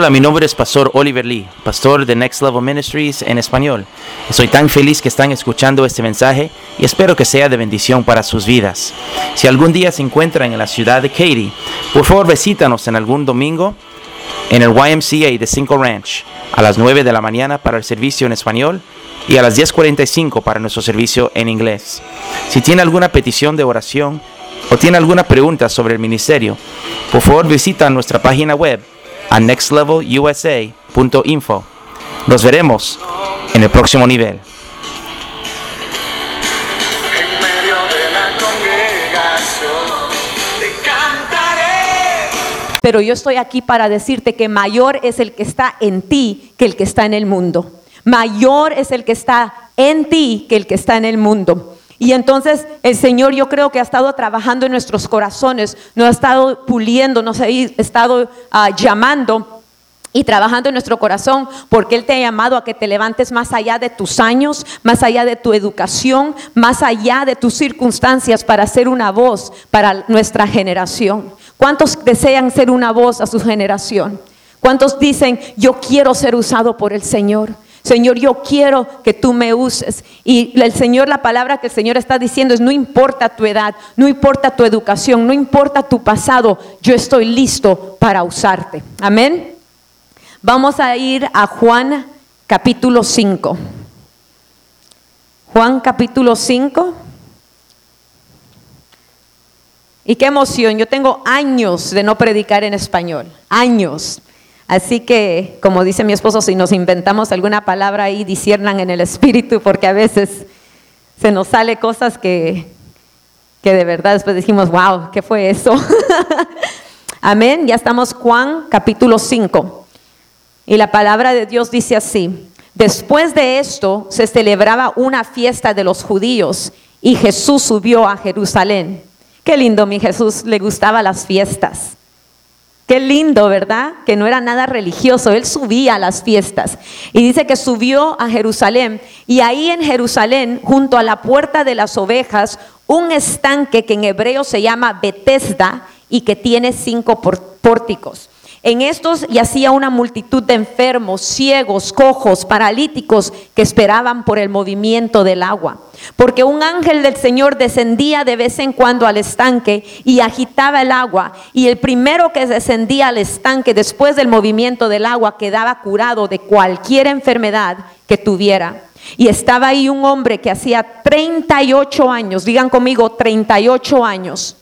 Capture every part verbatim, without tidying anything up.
Hola, mi nombre es Pastor Oliver Lee, pastor de Next Level Ministries en español. Estoy tan feliz que están escuchando este mensaje y espero que sea de bendición para sus vidas. Si algún día se encuentran en la ciudad de Katy, por favor visítanos en algún domingo en el Y M C A de Cinco Ranch a las nueve de la mañana para el servicio en español y a las diez cuarenta y cinco para nuestro servicio en inglés. Si tiene alguna petición de oración o tiene alguna pregunta sobre el ministerio, por favor visita nuestra página web a next level u s a punto info. Nos veremos en el próximo nivel. Pero yo estoy aquí para decirte que mayor es el que está en ti que el que está en el mundo. Mayor es el que está en ti que el que está en el mundo. Y entonces el Señor, yo creo que ha estado trabajando en nuestros corazones, nos ha estado puliendo, nos ha estado uh, llamando y trabajando en nuestro corazón, porque Él te ha llamado a que te levantes más allá de tus años, más allá de tu educación, más allá de tus circunstancias, para ser una voz para nuestra generación. ¿Cuántos desean ser una voz a su generación? ¿Cuántos dicen, yo quiero ser usado por el Señor? Señor, yo quiero que tú me uses. Y el Señor, la palabra que el Señor está diciendo es: no importa tu edad, no importa tu educación, no importa tu pasado, yo estoy listo para usarte. Amén. Vamos a ir a Juan capítulo cinco. Juan capítulo cinco. Y qué emoción, yo tengo años de no predicar en español, años. Así que, como dice mi esposo, si nos inventamos alguna palabra ahí, disciernan en el espíritu, porque a veces se nos sale cosas que, que de verdad después decimos, wow, ¿qué fue eso? Amén, ya estamos Juan capítulo cinco. Y la palabra de Dios dice así: después de esto se celebraba una fiesta de los judíos y Jesús subió a Jerusalén. Qué lindo, mi Jesús, le gustaban las fiestas. Qué lindo, ¿verdad? Que no era nada religioso, Él subía a las fiestas. Y dice que subió a Jerusalén, y ahí en Jerusalén, junto a la puerta de las ovejas, un estanque que en hebreo se llama Betesda y que tiene cinco pórticos. En estos yacía una multitud de enfermos, ciegos, cojos, paralíticos que esperaban por el movimiento del agua. Porque un ángel del Señor descendía de vez en cuando al estanque y agitaba el agua. Y el primero que descendía al estanque después del movimiento del agua quedaba curado de cualquier enfermedad que tuviera. Y estaba ahí un hombre que hacía treinta y ocho años, digan conmigo, treinta y ocho años,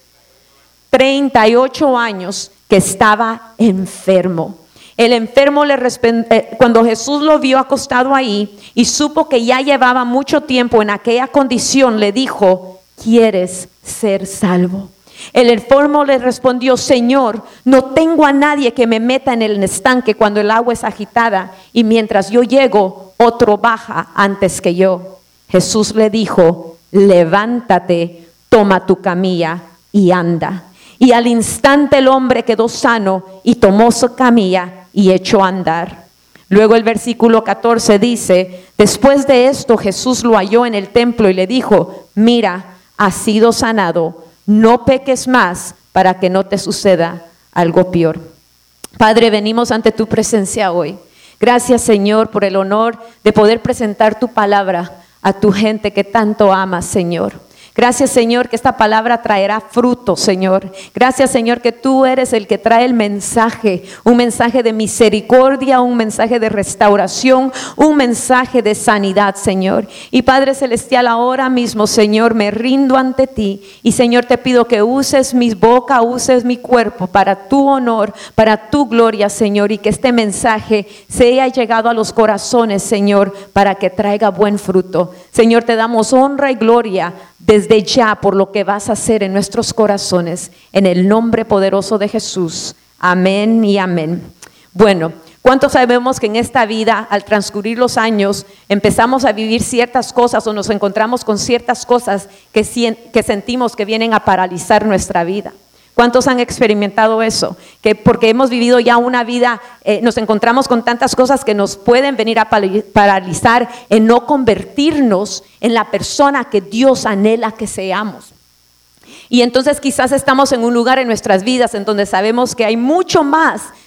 treinta y ocho años que estaba enfermo. El enfermo le respondió, eh, cuando Jesús lo vio acostado ahí y supo que ya llevaba mucho tiempo en aquella condición, le dijo: ¿quieres ser salvo? El enfermo le respondió: Señor, no tengo a nadie que me meta en el estanque cuando el agua es agitada, y mientras yo llego, otro baja antes que yo. Jesús le dijo: levántate, toma tu camilla y anda. Y al instante el hombre quedó sano y tomó su camilla y echó a andar. Luego el versículo catorce dice: después de esto Jesús lo halló en el templo y le dijo: mira, has sido sanado, no peques más para que no te suceda algo peor. Padre, venimos ante tu presencia hoy. Gracias, Señor, por el honor de poder presentar tu palabra a tu gente que tanto amas, Señor. Gracias, Señor, que esta palabra traerá fruto, Señor. Gracias, Señor, que tú eres el que trae el mensaje, un mensaje de misericordia, un mensaje de restauración, un mensaje de sanidad, Señor. Y Padre Celestial, ahora mismo, Señor, me rindo ante ti y, Señor, te pido que uses mi boca, uses mi cuerpo para tu honor, para tu gloria, Señor, y que este mensaje se haya llegado a los corazones, Señor, para que traiga buen fruto. Señor, te damos honra y gloria desde ya por lo que vas a hacer en nuestros corazones, en el nombre poderoso de Jesús. Amén y amén. Bueno, ¿cuántos sabemos que en esta vida, al transcurrir los años, empezamos a vivir ciertas cosas o nos encontramos con ciertas cosas que, que sentimos que vienen a paralizar nuestra vida? ¿Cuántos han experimentado eso? Que porque hemos vivido ya una vida, eh, nos encontramos con tantas cosas que nos pueden venir a paralizar en no convertirnos en la persona que Dios anhela que seamos. Y entonces quizás estamos en un lugar en nuestras vidas en donde sabemos que hay mucho más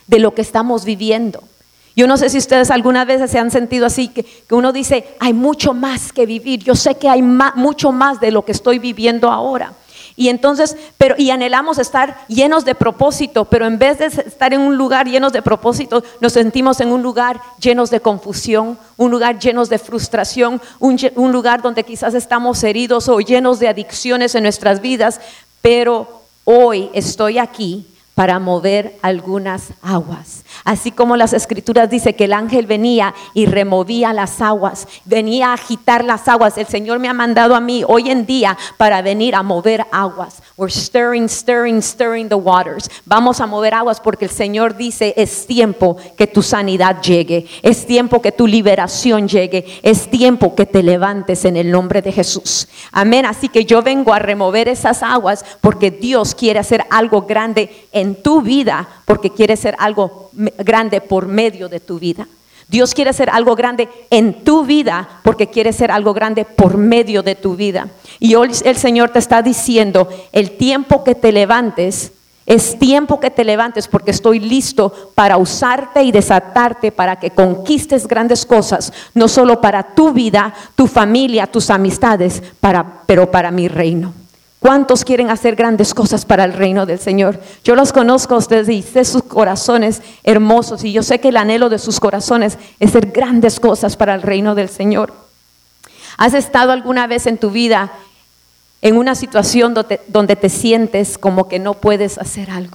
de lo que estamos viviendo. Yo no sé si ustedes alguna vez se han sentido así, que, que uno dice, hay mucho más que vivir, yo sé que hay ma- mucho más de lo que estoy viviendo ahora. Y entonces, pero y anhelamos estar llenos de propósito, pero en vez de estar en un lugar llenos de propósito, nos sentimos en un lugar llenos de confusión, un lugar llenos de frustración, un, un lugar donde quizás estamos heridos o llenos de adicciones en nuestras vidas. Pero hoy estoy aquí para mover algunas aguas. Así como las escrituras dicen que el ángel venía y removía las aguas, venía a agitar las aguas. El Señor me ha mandado a mí hoy en día para venir a mover aguas. We're stirring, stirring, stirring the waters. Vamos a mover aguas porque el Señor dice, es tiempo que tu sanidad llegue, es tiempo que tu liberación llegue, es tiempo que te levantes en el nombre de Jesús. Amén. Así que yo vengo a remover esas aguas porque Dios quiere hacer algo grande en en tu vida, porque quiere hacer algo grande por medio de tu vida. Dios quiere hacer algo grande en tu vida porque quiere hacer algo grande por medio de tu vida. Y hoy el Señor te está diciendo, el tiempo que te levantes, es tiempo que te levantes porque estoy listo para usarte y desatarte para que conquistes grandes cosas, no solo para tu vida, tu familia, tus amistades, para, pero para mi reino. ¿Cuántos quieren hacer grandes cosas para el reino del Señor? Yo los conozco a ustedes y sé sus corazones hermosos y yo sé que el anhelo de sus corazones es hacer grandes cosas para el reino del Señor. ¿Has estado alguna vez en tu vida en una situación donde, donde te sientes como que no puedes hacer algo?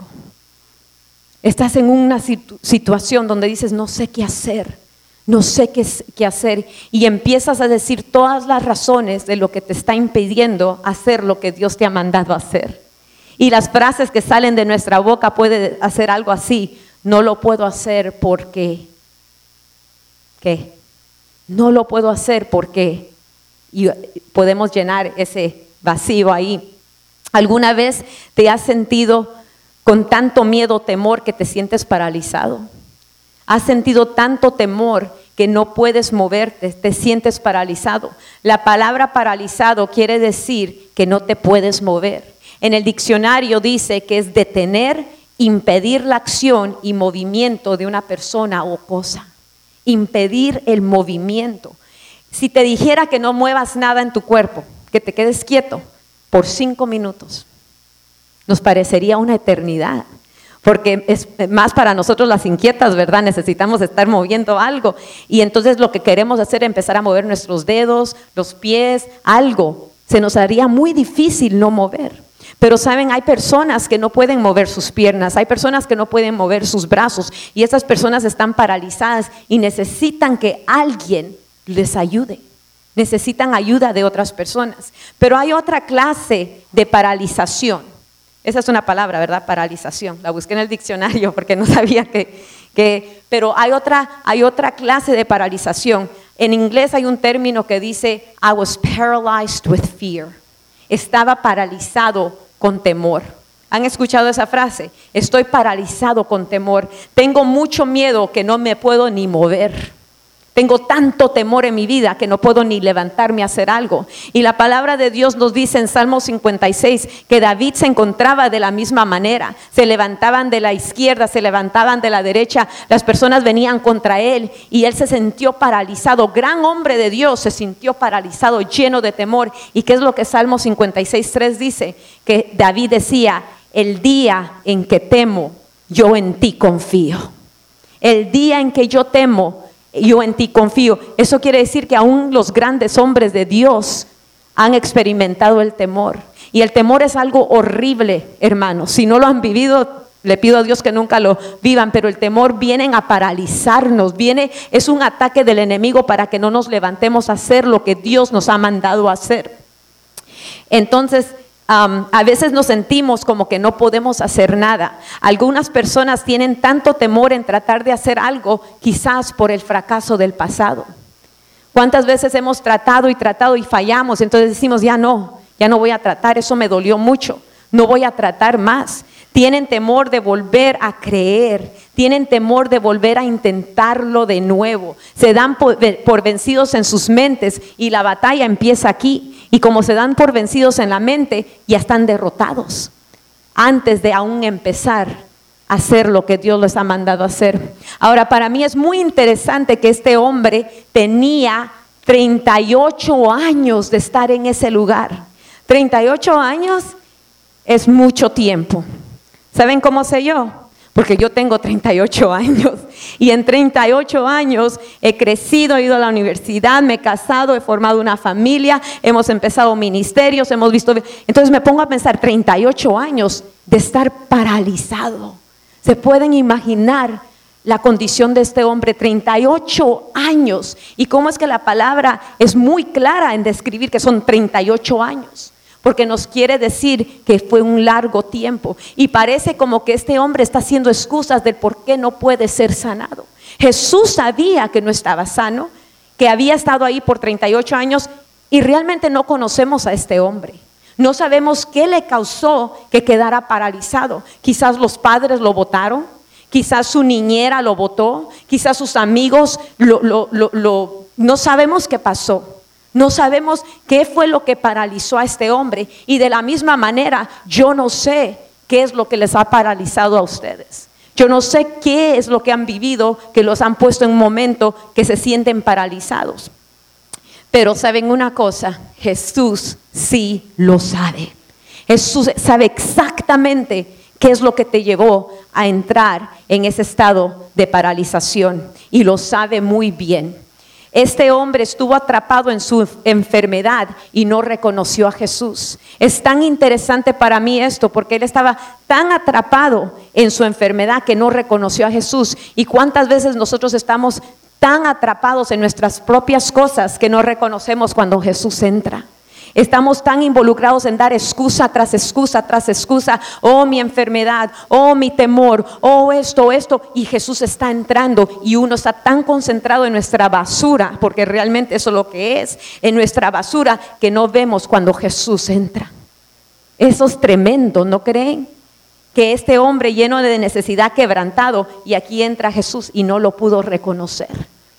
Estás en una situ- situación donde dices, no sé qué hacer. No sé qué, qué hacer y empiezas a decir todas las razones de lo que te está impidiendo hacer lo que Dios te ha mandado a hacer. Y las frases que salen de nuestra boca pueden hacer algo así, no lo puedo hacer porque, ¿qué? No lo puedo hacer porque, y podemos llenar ese vacío ahí. ¿Alguna vez te has sentido con tanto miedo o temor que te sientes paralizado? ¿Has sentido tanto temor que no puedes moverte, te sientes paralizado? La palabra paralizado quiere decir que no te puedes mover. En el diccionario dice que es detener, impedir la acción y movimiento de una persona o cosa. Impedir el movimiento. Si te dijera que no muevas nada en tu cuerpo, que te quedes quieto por cinco minutos, nos parecería una eternidad. Porque es más para nosotros las inquietas, ¿verdad? Necesitamos estar moviendo algo. Y entonces lo que queremos hacer es empezar a mover nuestros dedos, los pies, algo. Se nos haría muy difícil no mover. Pero saben, hay personas que no pueden mover sus piernas, hay personas que no pueden mover sus brazos. Y esas personas están paralizadas y necesitan que alguien les ayude. Necesitan ayuda de otras personas. Pero hay otra clase de paralización. Esa es una palabra, ¿verdad? Paralización. La busqué en el diccionario porque no sabía que, que pero hay otra, hay otra clase de paralización. En inglés hay un término que dice, I was paralyzed with fear. Estaba paralizado con temor. ¿Han escuchado esa frase? Estoy paralizado con temor. Tengo mucho miedo que no me puedo ni mover. Tengo tanto temor en mi vida que no puedo ni levantarme a hacer algo. Y la palabra de Dios nos dice en Salmo cincuenta y seis que David se encontraba de la misma manera. Se levantaban de la izquierda, se levantaban de la derecha. Las personas venían contra él y él se sintió paralizado. Gran hombre de Dios se sintió paralizado, lleno de temor. ¿Y qué es lo que Salmo cincuenta y seis, tres dice? Que David decía, el día en que temo, yo en ti confío. El día en que yo temo, yo en ti confío. Eso quiere decir que aún los grandes hombres de Dios han experimentado el temor. Y el temor es algo horrible, hermanos. Si no lo han vivido, le pido a Dios que nunca lo vivan. Pero el temor viene a paralizarnos. Viene, es un ataque del enemigo para que no nos levantemos a hacer lo que Dios nos ha mandado a hacer. Entonces, Um, a veces nos sentimos como que no podemos hacer nada. Algunas personas tienen tanto temor en tratar de hacer algo, quizás por el fracaso del pasado. ¿Cuántas veces hemos tratado y tratado y fallamos? Entonces decimos, ya no, ya no voy a tratar, eso me dolió mucho, no voy a tratar más. Tienen temor de volver a creer, tienen temor de volver a intentarlo de nuevo. Se dan por, por vencidos en sus mentes y la batalla empieza aquí. Y como se dan por vencidos en la mente, ya están derrotados. Antes de aún empezar hacer lo que Dios les ha mandado hacer. Ahora, para mí es muy interesante que este hombre tenía treinta y ocho años de estar en ese lugar. treinta y ocho años es mucho tiempo. ¿Saben cómo sé yo? Porque yo tengo treinta y ocho años y en treinta y ocho años he crecido, he ido a la universidad, me he casado, he formado una familia, hemos empezado ministerios, hemos visto... Entonces me pongo a pensar, treinta y ocho años de estar paralizado. ¿Se pueden imaginar la condición de este hombre? treinta y ocho años. ¿Y cómo es que la palabra es muy clara en describir que son treinta y ocho años? Porque nos quiere decir que fue un largo tiempo. Y parece como que este hombre está haciendo excusas del por qué no puede ser sanado. Jesús sabía que no estaba sano, que había estado ahí por treinta y ocho años y realmente no conocemos a este hombre. No sabemos qué le causó que quedara paralizado. Quizás los padres lo botaron, quizás su niñera lo botó, quizás sus amigos lo, lo, lo, lo, no sabemos qué pasó. No sabemos qué fue lo que paralizó a este hombre. Y de la misma manera, yo no sé qué es lo que les ha paralizado a ustedes. Yo no sé qué es lo que han vivido, que los han puesto en un momento que se sienten paralizados. Pero ¿saben una cosa? Jesús sí lo sabe. Jesús sabe exactamente qué es lo que te llevó a entrar en ese estado de paralización. Y lo sabe muy bien. Este hombre estuvo atrapado en su enfermedad y no reconoció a Jesús. Es tan interesante para mí esto, porque él estaba tan atrapado en su enfermedad que no reconoció a Jesús. Y cuántas veces nosotros estamos tan atrapados en nuestras propias cosas que no reconocemos cuando Jesús entra. Estamos tan involucrados en dar excusa tras excusa tras excusa. Oh, mi enfermedad, oh, mi temor, oh, esto, esto. Y Jesús está entrando y uno está tan concentrado en nuestra basura, porque realmente eso es lo que es, en nuestra basura, que no vemos cuando Jesús entra. Eso es tremendo, ¿no creen? Que este hombre lleno de necesidad, quebrantado, y aquí entra Jesús y no lo pudo reconocer.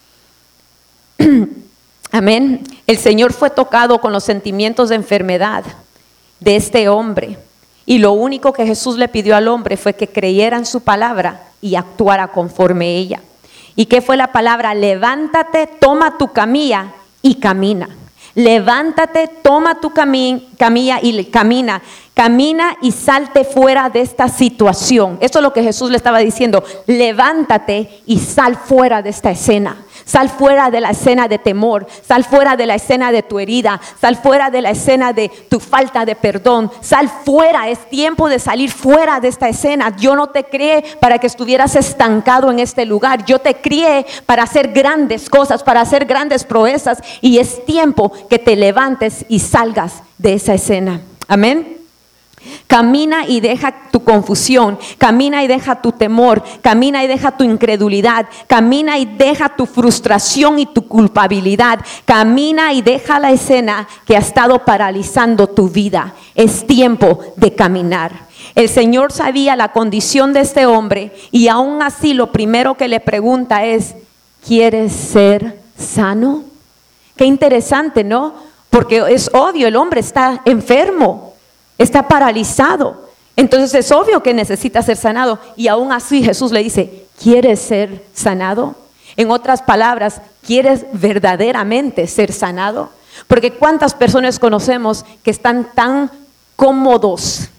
Amén. El Señor fue tocado con los sentimientos de enfermedad de este hombre. Y lo único que Jesús le pidió al hombre fue que creyera en su palabra y actuara conforme ella. ¿Y qué fue la palabra? Levántate, toma tu camilla y camina. Levántate, toma tu cami- camilla y camina. Camina y salte fuera de esta situación. Eso es lo que Jesús le estaba diciendo. Levántate y sal fuera de esta escena. Sal fuera de la escena de temor, sal fuera de la escena de tu herida, sal fuera de la escena de tu falta de perdón, sal fuera, es tiempo de salir fuera de esta escena. Yo no te crié para que estuvieras estancado en este lugar, yo te crié para hacer grandes cosas, para hacer grandes proezas, y es tiempo que te levantes y salgas de esa escena. Amén. Camina y deja tu confusión, camina y deja tu temor, camina y deja tu incredulidad, camina y deja tu frustración y tu culpabilidad, camina y deja la escena que ha estado paralizando tu vida. Es tiempo de caminar. El Señor sabía la condición de este hombre y aún así lo primero que le pregunta es: ¿quieres ser sano? Qué interesante, ¿no? Porque es obvio, el hombre está enfermo. Está paralizado, entonces es obvio que necesita ser sanado. Y aún así Jesús le dice: ¿quieres ser sanado? En otras palabras, ¿quieres verdaderamente ser sanado? Porque cuántas personas conocemos que están tan cómodos,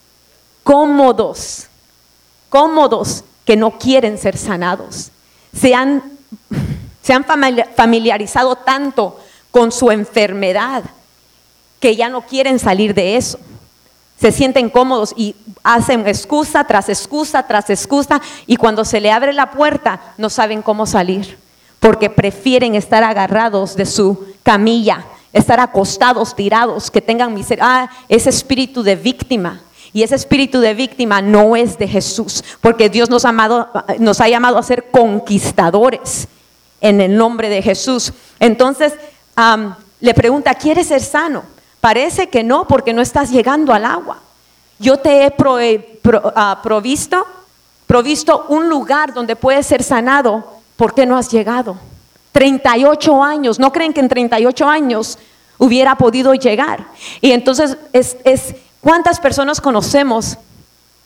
cómodos, cómodos que no quieren ser sanados. Se han, se han familiarizado tanto con su enfermedad que ya no quieren salir de eso. Se sienten cómodos y hacen excusa tras excusa tras excusa, y cuando se le abre la puerta no saben cómo salir, porque prefieren estar agarrados de su camilla, estar acostados, tirados, que tengan miseria. Ah, ese espíritu de víctima. Y ese espíritu de víctima no es de Jesús, porque Dios nos ha, amado, nos ha llamado a ser conquistadores en el nombre de Jesús. Entonces um, le pregunta: ¿quieres ser sano? Parece que no, porque no estás llegando al agua. Yo te he pro, pro, uh, provisto, provisto un lugar donde puedes ser sanado. ¿Por qué no has llegado? treinta y ocho años. ¿No creen que en treinta y ocho años hubiera podido llegar? Y entonces, es, es, ¿cuántas personas conocemos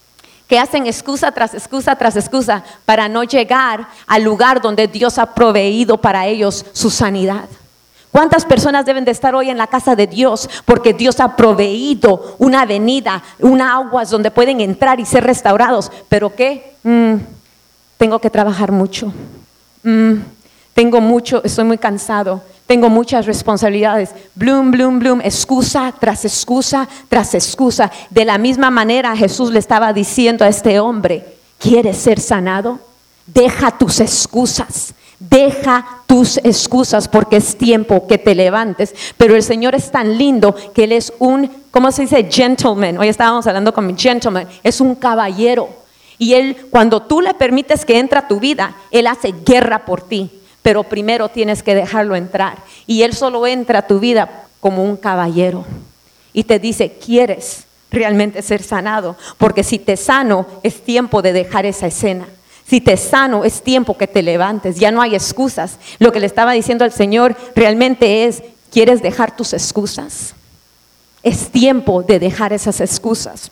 que hacen excusa tras excusa tras excusa para no llegar al lugar donde Dios ha proveído para ellos su sanidad. ¿Cuántas personas deben de estar hoy en la casa de Dios? Porque Dios ha proveído una avenida, una aguas donde pueden entrar y ser restaurados. ¿Pero qué? Mm, tengo que trabajar mucho. Mm, tengo mucho, estoy muy cansado. Tengo muchas responsabilidades. Bloom, bloom, bloom. Excusa tras excusa tras excusa. De la misma manera Jesús le estaba diciendo a este hombre, ¿quieres ser sanado? Deja tus excusas. Deja tus excusas porque es tiempo que te levantes. Pero el Señor es tan lindo que Él es un, ¿cómo se dice? Gentleman. Hoy estábamos hablando con mi gentleman. Es un caballero. Y Él, cuando tú le permites que entre a tu vida, Él hace guerra por ti. Pero primero tienes que dejarlo entrar. Y Él solo entra a tu vida como un caballero. Y te dice, ¿quieres realmente ser sanado? Porque si te sano, es tiempo de dejar esa escena. Si te sano, es tiempo que te levantes, ya no hay excusas. Lo que le estaba diciendo al Señor realmente es, ¿quieres dejar tus excusas? Es tiempo de dejar esas excusas.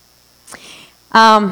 Um,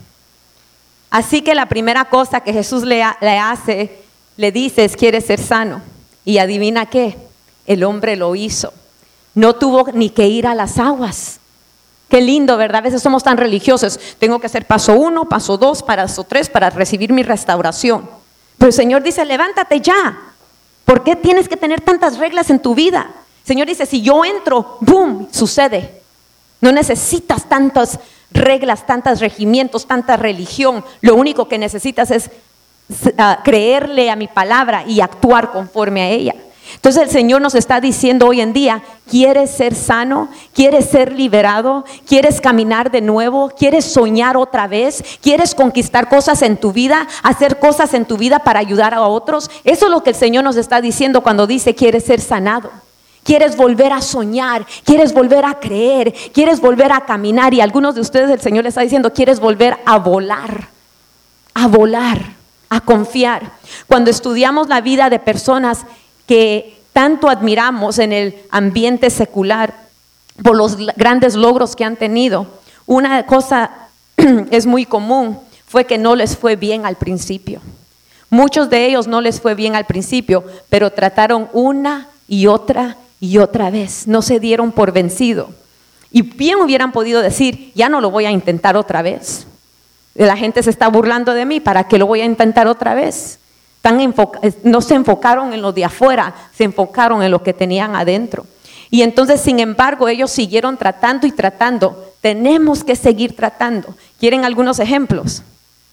así que la primera cosa que Jesús le, le hace, le dice es, ¿quieres ser sano? Y adivina qué, el hombre lo hizo. No tuvo ni que ir a las aguas. Qué lindo, ¿verdad? A veces somos tan religiosos. Tengo que hacer paso uno, paso dos, paso tres para recibir mi restauración. Pero el Señor dice, levántate ya. ¿Por qué tienes que tener tantas reglas en tu vida? El Señor dice, si yo entro, ¡boom!, sucede. No necesitas tantas reglas, tantos regimientos, tanta religión. Lo único que necesitas es uh, creerle a mi palabra y actuar conforme a ella. Entonces el Señor nos está diciendo hoy en día, ¿quieres ser sano? ¿Quieres ser liberado? ¿Quieres caminar de nuevo? ¿Quieres soñar otra vez? ¿Quieres conquistar cosas en tu vida? ¿Hacer cosas en tu vida para ayudar a otros? Eso es lo que el Señor nos está diciendo cuando dice, ¿quieres ser sanado? ¿Quieres volver a soñar? ¿Quieres volver a creer? ¿Quieres volver a caminar? Y a algunos de ustedes el Señor les está diciendo, ¿quieres volver a volar? A volar, a confiar. Cuando estudiamos la vida de personas que tanto admiramos en el ambiente secular por los grandes logros que han tenido, una cosa es muy común, fue que no les fue bien al principio. Muchos de ellos no les fue bien al principio, pero trataron una y otra y otra vez, no se dieron por vencido. Y bien hubieran podido decir, ya no lo voy a intentar otra vez. La gente se está burlando de mí, ¿para qué lo voy a intentar otra vez? Tan enfoca- no se enfocaron en lo de afuera, se enfocaron en lo que tenían adentro. Y entonces, sin embargo, ellos siguieron tratando y tratando. Tenemos que seguir tratando. ¿Quieren algunos ejemplos?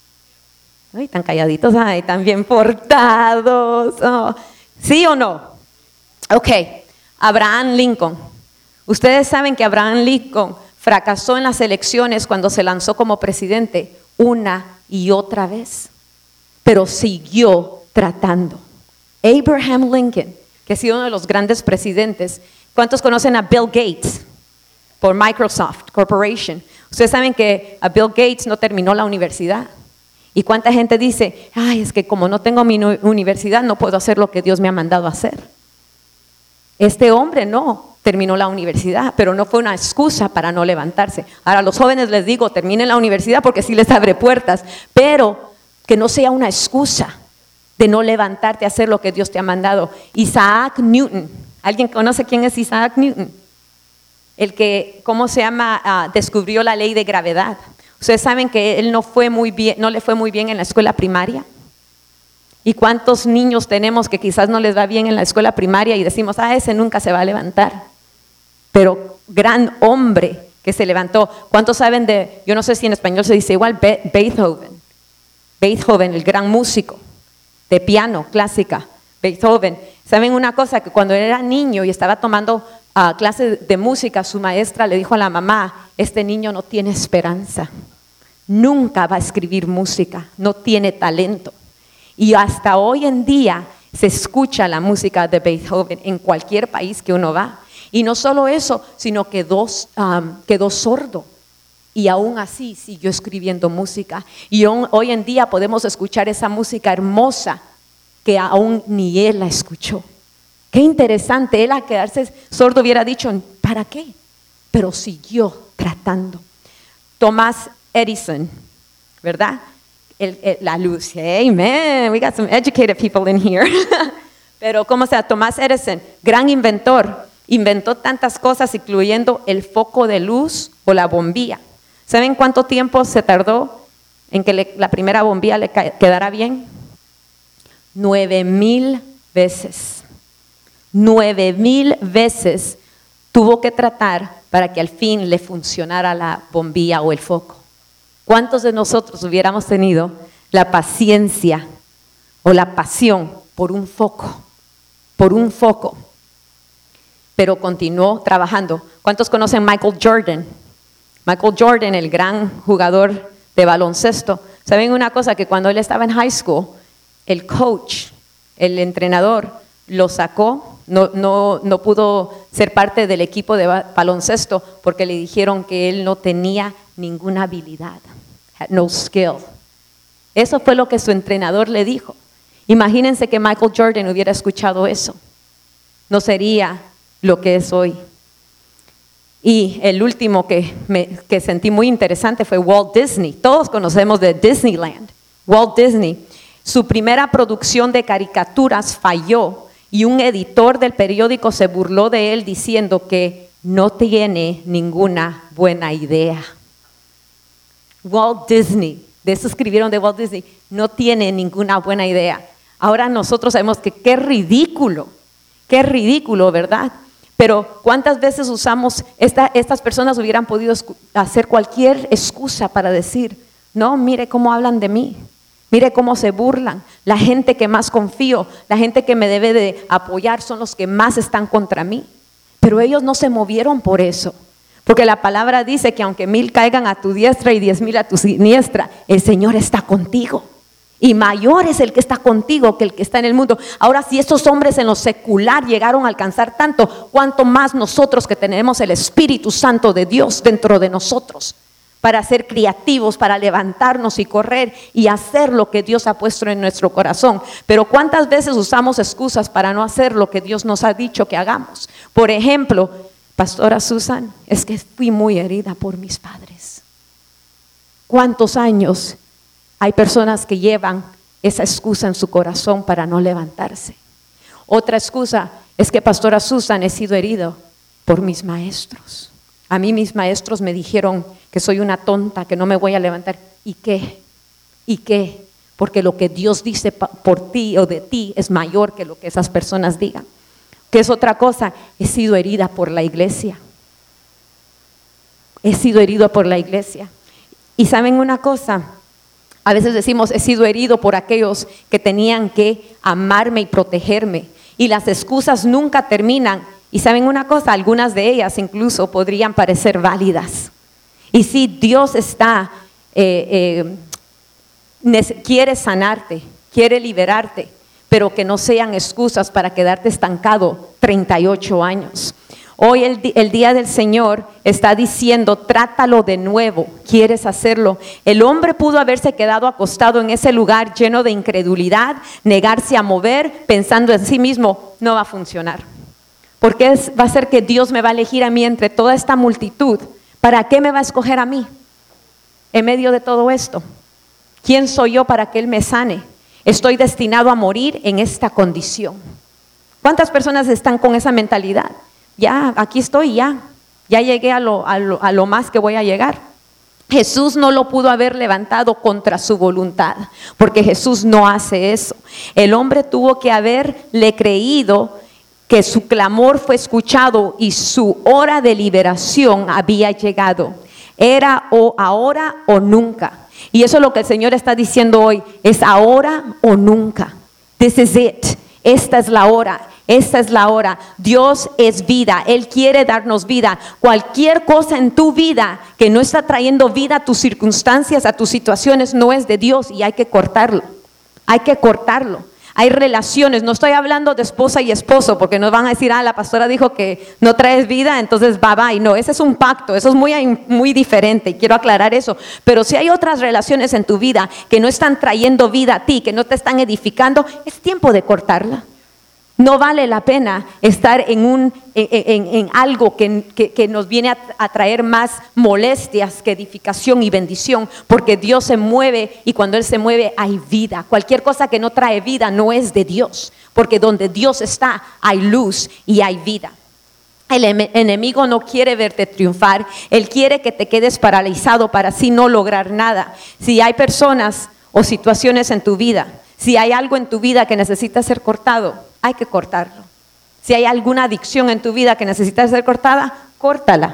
Ay, tan calladitos, ay, tan bien portados. Oh. ¿Sí o no? Ok, Abraham Lincoln. Ustedes saben que Abraham Lincoln fracasó en las elecciones cuando se lanzó como presidente una y otra vez, pero siguió tratando. Abraham Lincoln, que ha sido uno de los grandes presidentes. ¿Cuántos conocen a Bill Gates? Por Microsoft Corporation. Ustedes saben que a Bill Gates no terminó la universidad. ¿Y cuánta gente dice, ay, es que como no tengo mi universidad no puedo hacer lo que Dios me ha mandado a hacer? Este hombre no terminó la universidad, pero no fue una excusa para no levantarse. Ahora a los jóvenes les digo, terminen la universidad porque sí les abre puertas, pero que no sea una excusa de no levantarte a hacer lo que Dios te ha mandado. Isaac Newton, ¿alguien conoce quién es Isaac Newton? El que, ¿cómo se llama? Uh, descubrió la ley de gravedad. Ustedes saben que él no fue muy bien, no le fue muy bien en la escuela primaria. ¿Y cuántos niños tenemos que quizás no les va bien en la escuela primaria y decimos, ah, ese nunca se va a levantar? Pero gran hombre que se levantó. ¿Cuántos saben de, yo no sé si en español se dice igual, Be- Beethoven? Beethoven, el gran músico de piano clásica, Beethoven. ¿Saben una cosa? Que cuando él era niño y estaba tomando uh, clases de música, su maestra le dijo a la mamá, este niño no tiene esperanza, nunca va a escribir música, no tiene talento. Y hasta hoy en día se escucha la música de Beethoven en cualquier país que uno va. Y no solo eso, sino que quedó, um, quedó sordo. Y aún así siguió escribiendo música. Y aún, hoy en día podemos escuchar esa música hermosa que aún ni él la escuchó. Qué interesante, él a quedarse sordo hubiera dicho, ¿para qué? Pero siguió tratando. Thomas Edison, ¿verdad? El, el, la luz. Amen. We got some educated people in here. Pero como sea, Thomas Edison, gran inventor, inventó tantas cosas, incluyendo el foco de luz o la bombilla. ¿Saben cuánto tiempo se tardó en que le, la primera bombilla le quedara bien? Nueve mil veces. Nueve mil veces tuvo que tratar para que al fin le funcionara la bombilla o el foco. ¿Cuántos de nosotros hubiéramos tenido la paciencia o la pasión por un foco? Por un foco. Pero continuó trabajando. ¿Cuántos conocen Michael Jordan? Michael Jordan, el gran jugador de baloncesto. ¿Saben una cosa? Que cuando él estaba en high school, el coach, el entrenador, lo sacó. No, no, no pudo ser parte del equipo de baloncesto porque le dijeron que él no tenía ninguna habilidad. Had no skill. Eso fue lo que su entrenador le dijo. Imagínense que Michael Jordan hubiera escuchado eso. No sería lo que es hoy. Y el último que, me, que sentí muy interesante fue Walt Disney. Todos conocemos de Disneyland. Walt Disney, su primera producción de caricaturas falló y un editor del periódico se burló de él diciendo que no tiene ninguna buena idea. Walt Disney, de eso escribieron de Walt Disney, no tiene ninguna buena idea. Ahora nosotros sabemos que qué ridículo, qué ridículo, ¿verdad? Pero ¿cuántas veces usamos, esta, estas personas hubieran podido hacer cualquier excusa para decir, no, mire cómo hablan de mí, mire cómo se burlan, la gente que más confío, la gente que me debe de apoyar son los que más están contra mí. Pero ellos no se movieron por eso, porque la palabra dice que aunque mil caigan a tu diestra y diez mil a tu siniestra, el Señor está contigo. Y mayor es el que está contigo que el que está en el mundo. Ahora, si estos hombres en lo secular llegaron a alcanzar tanto, ¿cuánto más nosotros que tenemos el Espíritu Santo de Dios dentro de nosotros? Para ser creativos, para levantarnos y correr y hacer lo que Dios ha puesto en nuestro corazón. Pero ¿cuántas veces usamos excusas para no hacer lo que Dios nos ha dicho que hagamos? Por ejemplo, Pastora Susan, es que fui muy herida por mis padres. ¿Cuántos años hay personas que llevan esa excusa en su corazón para no levantarse? Otra excusa es que, Pastora Susan, he sido herido por mis maestros. A mí mis maestros me dijeron que soy una tonta, que no me voy a levantar. ¿Y qué? ¿Y qué? Porque lo que Dios dice por ti o de ti es mayor que lo que esas personas digan. ¿Qué es otra cosa? He sido herida por la iglesia. He sido herido por la iglesia. Y ¿saben una cosa? A veces decimos, he sido herido por aquellos que tenían que amarme y protegerme. Y las excusas nunca terminan. Y ¿saben una cosa? Algunas de ellas incluso podrían parecer válidas. Y si Dios está, eh, eh, quiere sanarte, quiere liberarte, pero que no sean excusas para quedarte estancado treinta y ocho años. Hoy el, el día del Señor está diciendo, trátalo de nuevo, ¿quieres hacerlo? El hombre pudo haberse quedado acostado en ese lugar lleno de incredulidad, negarse a mover, pensando en sí mismo, no va a funcionar. Porque es, va a ser que Dios me va a elegir a mí entre toda esta multitud. ¿Para qué me va a escoger a mí en medio de todo esto? ¿Quién soy yo para que Él me sane? Estoy destinado a morir en esta condición. ¿Cuántas personas están con esa mentalidad? Ya, aquí estoy, ya, ya llegué a lo, a lo, a lo más que voy a llegar. Jesús no lo pudo haber levantado contra su voluntad, porque Jesús no hace eso. El hombre tuvo que haberle creído que su clamor fue escuchado y su hora de liberación había llegado. Era o ahora o nunca. Y eso es lo que el Señor está diciendo hoy, es ahora o nunca. This is it. Esta es la hora. Esta es la hora. Dios es vida. Él quiere darnos vida. Cualquier cosa en tu vida que no está trayendo vida a tus circunstancias, a tus situaciones, no es de Dios y hay que cortarlo. Hay que cortarlo. Hay relaciones, no estoy hablando de esposa y esposo, porque nos van a decir, ah, la pastora dijo que no traes vida, entonces bye bye. No, ese es un pacto, eso es muy, muy diferente y quiero aclarar eso. Pero si hay otras relaciones en tu vida que no están trayendo vida a ti, que no te están edificando, es tiempo de cortarla. No vale la pena estar en, un, en, en, en algo que, que, que nos viene a, a traer más molestias que edificación y bendición, porque Dios se mueve y cuando Él se mueve hay vida. Cualquier cosa que no trae vida no es de Dios, porque donde Dios está hay luz y hay vida. El enemigo no quiere verte triunfar, él quiere que te quedes paralizado para así no lograr nada. Si hay personas o situaciones en tu vida, si hay algo en tu vida que necesita ser cortado, hay que cortarlo. Si hay alguna adicción en tu vida que necesita ser cortada, córtala.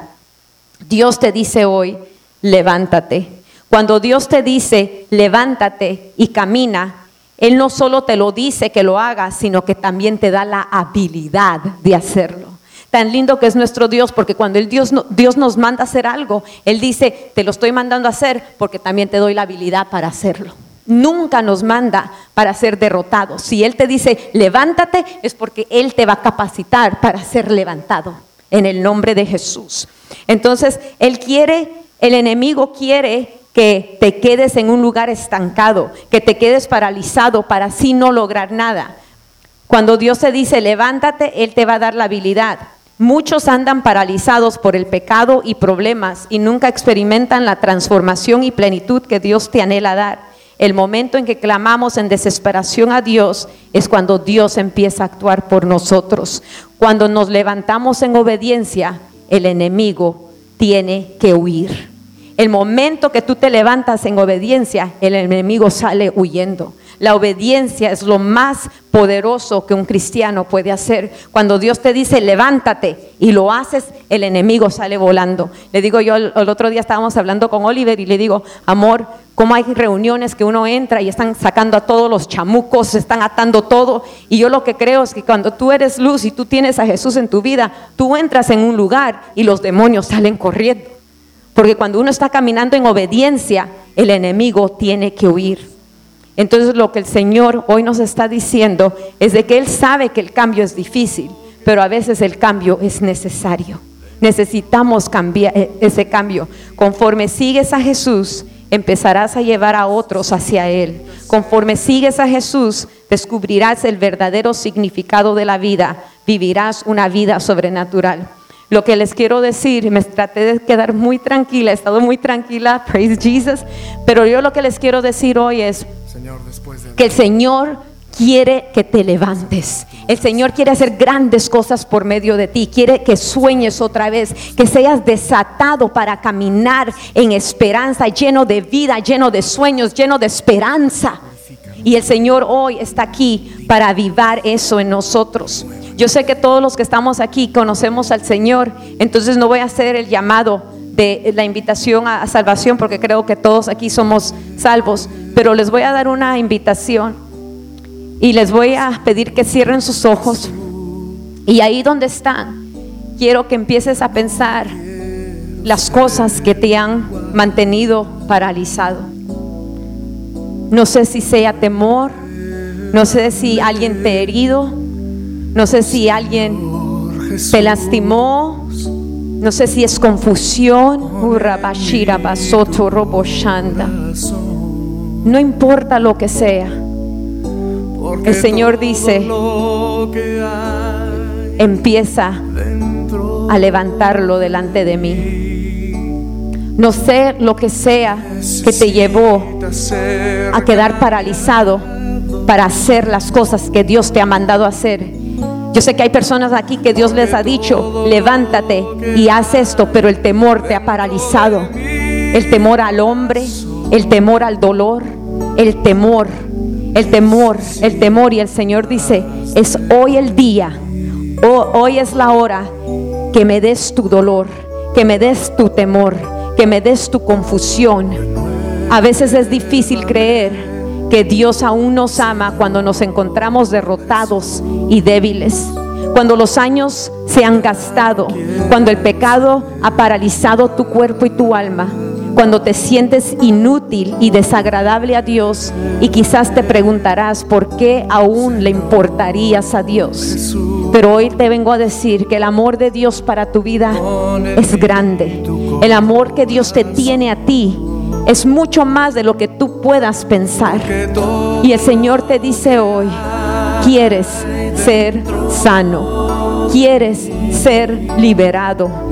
Dios te dice hoy, levántate. Cuando Dios te dice, levántate y camina, Él no solo te lo dice que lo hagas, sino que también te da la habilidad de hacerlo. Tan lindo que es nuestro Dios, porque cuando el Dios, Dios nos manda a hacer algo, Él dice, te lo estoy mandando a hacer porque también te doy la habilidad para hacerlo. Nunca nos manda para ser derrotados. Si Él te dice, levántate, es porque Él te va a capacitar para ser levantado en el nombre de Jesús. Entonces, Él quiere, el enemigo quiere que te quedes en un lugar estancado, que te quedes paralizado para así no lograr nada. Cuando Dios te dice, levántate, Él te va a dar la habilidad. Muchos andan paralizados por el pecado y problemas y nunca experimentan la transformación y plenitud que Dios te anhela dar. El momento en que clamamos en desesperación a Dios es cuando Dios empieza a actuar por nosotros. Cuando nos levantamos en obediencia, el enemigo tiene que huir. El momento que tú te levantas en obediencia, el enemigo sale huyendo. La obediencia es lo más poderoso que un cristiano puede hacer. Cuando Dios te dice levántate y lo haces, el enemigo sale volando. Le digo yo, el, el otro día estábamos hablando con Oliver y le digo, amor, cómo hay reuniones que uno entra y están sacando a todos los chamucos, están atando todo, y yo lo que creo es que cuando tú eres luz y tú tienes a Jesús en tu vida, tú entras en un lugar y los demonios salen corriendo, porque cuando uno está caminando en obediencia, el enemigo tiene que huir. Entonces lo que el Señor hoy nos está diciendo es de que Él sabe que el cambio es difícil, pero a veces el cambio es necesario. Necesitamos cambiar ese cambio. Conforme sigues a Jesús, empezarás a llevar a otros hacia Él. Conforme sigues a Jesús, descubrirás el verdadero significado de la vida. Vivirás una vida sobrenatural. Lo que les quiero decir, me traté de quedar muy tranquila, he estado muy tranquila, praise Jesus, pero yo lo que les quiero decir hoy es Señor, después de... que el Señor quiere que te levantes. El Señor quiere hacer grandes cosas por medio de ti. Quiere que sueñes otra vez, que seas desatado para caminar en esperanza, lleno de vida, lleno de sueños, lleno de esperanza. Y el Señor hoy está aquí para avivar eso en nosotros. Yo sé que todos los que estamos aquí conocemos al Señor, entonces no voy a hacer el llamado de la invitación a, a salvación, porque creo que todos aquí somos salvos, pero les voy a dar una invitación y les voy a pedir que cierren sus ojos, y ahí donde están quiero que empieces a pensar las cosas que te han mantenido paralizado. No sé si sea temor, no sé si alguien te ha herido, no sé si alguien te lastimó, no sé si es confusión. No importa lo que sea, el Señor dice, empieza a levantarlo delante de mí. No sé lo que sea que te llevó a quedar paralizado para hacer las cosas que Dios te ha mandado a hacer. Yo sé que hay personas aquí que Dios les ha dicho, levántate y haz esto, pero el temor te ha paralizado. El temor al hombre, el temor al dolor, el temor, el temor, el temor. Y el Señor dice, es hoy el día, hoy es la hora que me des tu dolor, que me des tu temor, que me des tu confusión. A veces es difícil creer que Dios aún nos ama cuando nos encontramos derrotados y débiles, cuando los años se han gastado, cuando el pecado ha paralizado tu cuerpo y tu alma, cuando te sientes inútil y desagradable a Dios, y quizás te preguntarás por qué aún le importarías a Dios. Pero hoy te vengo a decir que el amor de Dios para tu vida es grande. El amor que Dios te tiene a ti es mucho más de lo que tú puedas pensar. Y el Señor te dice hoy, quieres ser sano, quieres ser liberado.